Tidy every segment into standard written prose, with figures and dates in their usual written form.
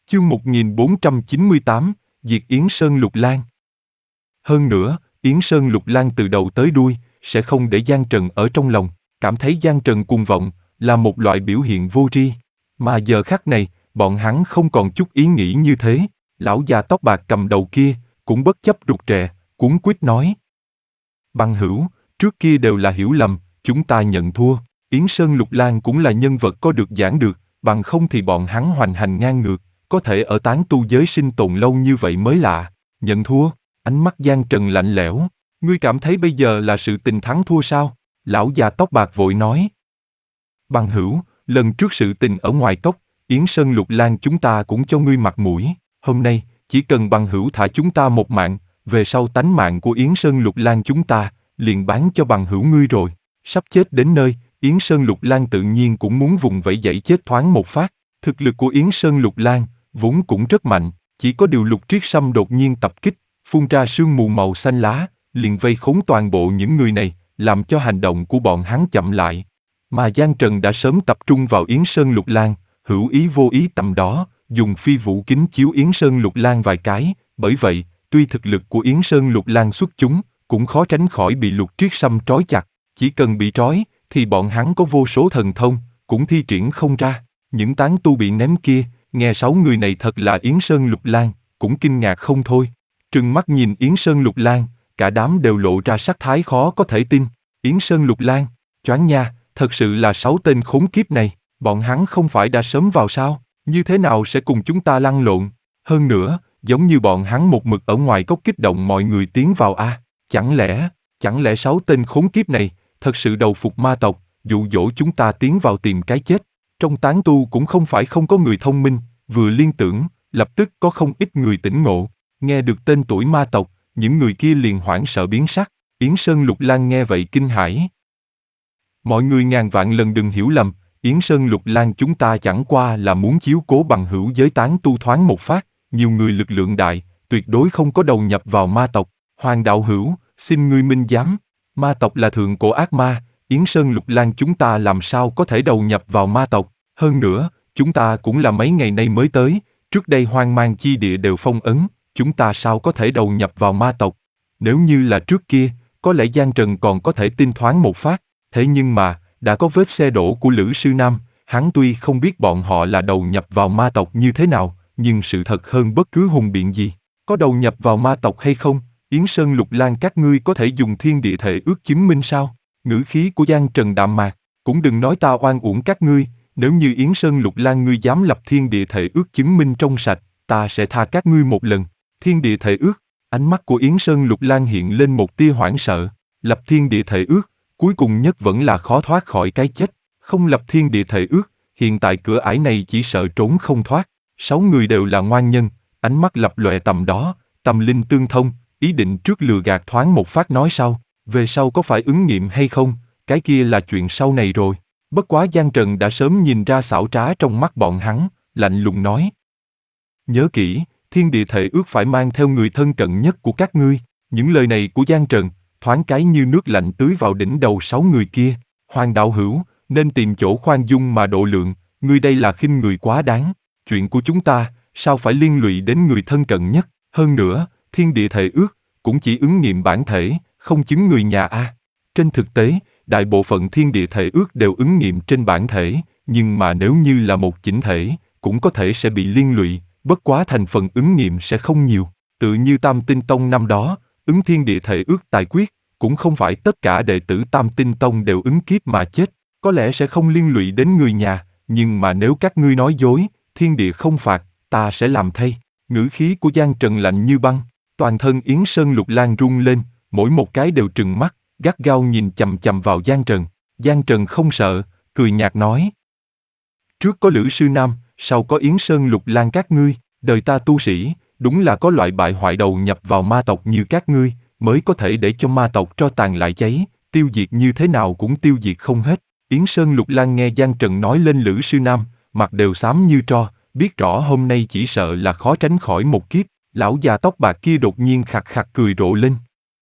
Chương 1498, Diệt Yến Sơn Lục Lang. Hơn nữa, Yến Sơn Lục Lang từ đầu tới đuôi, sẽ không để Giang Trần ở trong lòng, cảm thấy Giang Trần cuồng vọng, là một loại biểu hiện vô tri. Mà giờ khắc này, bọn hắn không còn chút ý nghĩ như thế, lão già tóc bạc cầm đầu kia, cũng bất chấp rụt rè, cuống quýt nói. Bằng hữu, trước kia đều là hiểu lầm, chúng ta nhận thua, Yến Sơn Lục Lang cũng là nhân vật có được giảng được, bằng không thì bọn hắn hoành hành ngang ngược, có thể ở tán tu giới sinh tồn lâu như vậy mới lạ. Nhận thua, ánh mắt Giang Trần lạnh lẽo, ngươi cảm thấy bây giờ là sự tình thắng thua sao? Lão già tóc bạc vội nói. Bằng hữu, lần trước sự tình ở ngoài cốc, Yến Sơn Lục Lang chúng ta cũng cho ngươi mặt mũi, hôm nay, chỉ cần bằng hữu thả chúng ta một mạng, về sau tánh mạng của Yến Sơn Lục Lang chúng ta, liền bán cho bằng hữu ngươi rồi. Sắp chết đến nơi, Yến Sơn Lục Lang tự nhiên cũng muốn vùng vẫy dậy chết thoáng một phát. Thực lực của Yến Sơn Lục Lang vốn cũng rất mạnh, chỉ có điều Lục Triết Sâm đột nhiên tập kích, phun ra sương mù màu xanh lá, liền vây khốn toàn bộ những người này, làm cho hành động của bọn hắn chậm lại. Mà Giang Trần đã sớm tập trung vào Yến Sơn Lục Lang, hữu ý vô ý tầm đó, dùng phi vũ kính chiếu Yến Sơn Lục Lang vài cái, bởi vậy, tuy thực lực của Yến Sơn Lục Lang xuất chúng, cũng khó tránh khỏi bị Lục Triết Sâm trói chặt, chỉ cần bị trói, thì bọn hắn có vô số thần thông, cũng thi triển không ra. Những tán tu bị ném kia, nghe 6 người này thật là Yến Sơn Lục Lang, cũng kinh ngạc không thôi. Trừng mắt nhìn Yến Sơn Lục Lang, cả đám đều lộ ra sắc thái khó có thể tin. Yến Sơn Lục Lang, choáng nha, thật sự là 6 tên khốn kiếp này, bọn hắn không phải đã sớm vào sao, như thế nào sẽ cùng chúng ta lăn lộn? Hơn nữa, giống như bọn hắn một mực ở ngoài cốc kích động mọi người tiến vào a, chẳng lẽ 6 tên khốn kiếp này, thật sự đầu phục ma tộc, dụ dỗ chúng ta tiến vào tìm cái chết. Trong tán tu cũng không phải không có người thông minh, vừa liên tưởng, lập tức có không ít người tỉnh ngộ. Nghe được tên tuổi ma tộc, những người kia liền hoảng sợ biến sắc. Yến Sơn Lục Lang nghe vậy kinh hãi. Mọi người ngàn vạn lần đừng hiểu lầm, Yến Sơn Lục Lang chúng ta chẳng qua là muốn chiếu cố bằng hữu giới tán tu thoáng một phát, nhiều người lực lượng đại, tuyệt đối không có đầu nhập vào ma tộc. Hoàng đạo hữu, xin ngươi minh giám, ma tộc là thượng cổ ác ma, Yến Sơn Lục Lang chúng ta làm sao có thể đầu nhập vào ma tộc, hơn nữa, chúng ta cũng là mấy ngày nay mới tới, trước đây hoang mang chi địa đều phong ấn, chúng ta sao có thể đầu nhập vào ma tộc. Nếu như là trước kia, có lẽ Giang Trần còn có thể tin thoáng một phát, thế nhưng mà, đã có vết xe đổ của Lữ Sư Nam, hắn tuy không biết bọn họ là đầu nhập vào ma tộc như thế nào, nhưng sự thật hơn bất cứ hùng biện gì. Có đầu nhập vào ma tộc hay không, Yến Sơn Lục Lang các ngươi có thể dùng thiên địa thể ước chứng minh sao? Ngữ khí của Giang Trần đạm mạc, cũng đừng nói ta oan uổng các ngươi, nếu như Yến Sơn Lục Lang ngươi dám lập thiên địa thể ước chứng minh trong sạch, ta sẽ tha các ngươi một lần. Thiên địa thể ước, ánh mắt của Yến Sơn Lục Lang hiện lên một tia hoảng sợ, lập thiên địa thể ước, cuối cùng nhất vẫn là khó thoát khỏi cái chết, không lập thiên địa thể ước, hiện tại cửa ải này chỉ sợ trốn không thoát. 6 người đều là ngoan nhân, ánh mắt lập lòe tầm đó, tâm linh tương thông, ý định trước lừa gạt thoáng một phát nói sau, về sau có phải ứng nghiệm hay không, cái kia là chuyện sau này rồi. Bất quá Giang Trần đã sớm nhìn ra xảo trá trong mắt bọn hắn, lạnh lùng nói. Nhớ kỹ, thiên địa thể ước phải mang theo người thân cận nhất của các ngươi. Những lời này của Giang Trần, thoáng cái như nước lạnh tưới vào đỉnh đầu 6 người kia. Hoàng đạo hữu, nên tìm chỗ khoan dung mà độ lượng, ngươi đây là khinh người quá đáng. Chuyện của chúng ta, sao phải liên lụy đến người thân cận nhất? Hơn nữa, thiên địa thể ước, cũng chỉ ứng nghiệm bản thể, không chứng người nhà a. Trên thực tế, đại bộ phận thiên địa thể ước đều ứng nghiệm trên bản thể, nhưng mà nếu như là một chỉnh thể, cũng có thể sẽ bị liên lụy, bất quá thành phần ứng nghiệm sẽ không nhiều. Tự như Tam Tinh Tông năm đó, ứng thiên địa thể ước tài quyết, cũng không phải tất cả đệ tử Tam Tinh Tông đều ứng kiếp mà chết, có lẽ sẽ không liên lụy đến người nhà, nhưng mà nếu các ngươi nói dối, thiên địa không phạt, ta sẽ làm thay. Ngữ khí của Giang Trần lạnh như băng, toàn thân Yến Sơn Lục Lang rung lên, mỗi một cái đều trừng mắt, gắt gao nhìn chằm chằm vào Giang Trần. Giang Trần không sợ, cười nhạt nói. Trước có Lữ Sư Nam, sau có Yến Sơn Lục Lang các ngươi, đời ta tu sĩ, đúng là có loại bại hoại đầu nhập vào ma tộc như các ngươi, mới có thể để cho ma tộc tro tàn lại cháy, tiêu diệt như thế nào cũng tiêu diệt không hết. Yến Sơn Lục Lang nghe Giang Trần nói lên Lữ Sư Nam, mặt đều xám như tro, biết rõ hôm nay chỉ sợ là khó tránh khỏi một kiếp. Lão già tóc bạc kia đột nhiên khạc khạc cười rộ lên.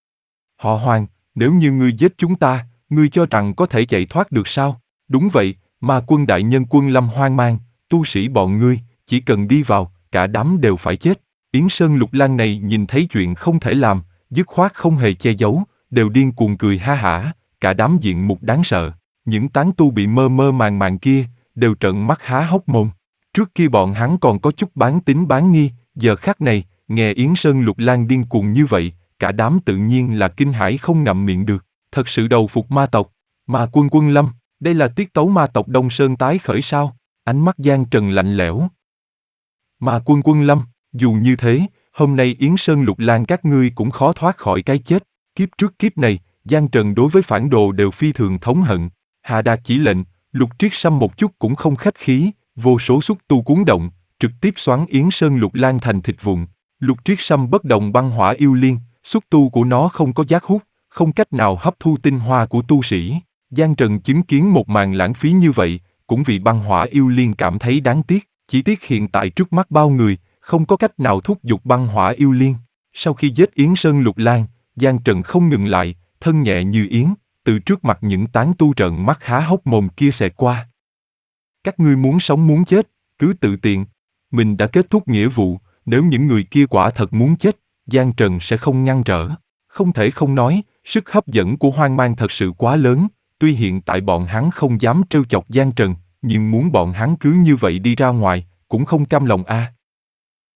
Họ Hoàng, nếu như ngươi giết chúng ta, ngươi cho rằng có thể chạy thoát được sao? Đúng vậy, mà quân đại nhân Quân Lâm hoang mang, tu sĩ bọn ngươi, chỉ cần đi vào, cả đám đều phải chết. Yến Sơn Lục Lang này nhìn thấy chuyện không thể làm, dứt khoát không hề che giấu, đều điên cuồng cười ha hả, cả đám diện mục đáng sợ. Những tán tu bị mơ mơ màng màng kia, đều trợn mắt há hốc mồm. Trước kia bọn hắn còn có chút bán tín bán nghi, giờ khắc này, nghe Yến Sơn Lục Lang điên cuồng như vậy, cả đám tự nhiên là kinh hãi không ngậm miệng được. Thật sự đầu phục ma tộc, Ma Quân Quân Lâm, đây là tiết tấu ma tộc Đông Sơn tái khởi sao? Ánh mắt Giang Trần lạnh lẽo. Ma Quân Quân Lâm, dù như thế, hôm nay Yến Sơn Lục Lang các ngươi cũng khó thoát khỏi cái chết. Kiếp trước kiếp này, Giang Trần đối với phản đồ đều phi thường thống hận. Hạ đạt chỉ lệnh, Lục Triết Sâm một chút cũng không khách khí, vô số xúc tu cuốn động, trực tiếp xoắn Yến Sơn Lục Lang thành thịt vụn. Lục Triết Sâm bất động băng hỏa yêu liên, xúc tu của nó không có giác hút, không cách nào hấp thu tinh hoa của tu sĩ. Giang Trần chứng kiến một màn lãng phí như vậy, cũng vì băng hỏa yêu liên cảm thấy đáng tiếc, chỉ tiếc hiện tại trước mắt bao người, không có cách nào thúc giục băng hỏa yêu liên. Sau khi giết Yến Sơn Lục Lang, Giang Trần không ngừng lại, thân nhẹ như yến, từ trước mặt những tán tu trợn mắt há hốc mồm kia xẹt qua. Các ngươi muốn sống muốn chết, cứ tự tiện. Mình đã kết thúc nghĩa vụ, nếu những người kia quả thật muốn chết, Giang Trần sẽ không ngăn trở. Không thể không nói, sức hấp dẫn của Hoang Mang thật sự quá lớn, tuy hiện tại bọn hắn không dám trêu chọc Giang Trần, nhưng muốn bọn hắn cứ như vậy đi ra ngoài, cũng không cam lòng a.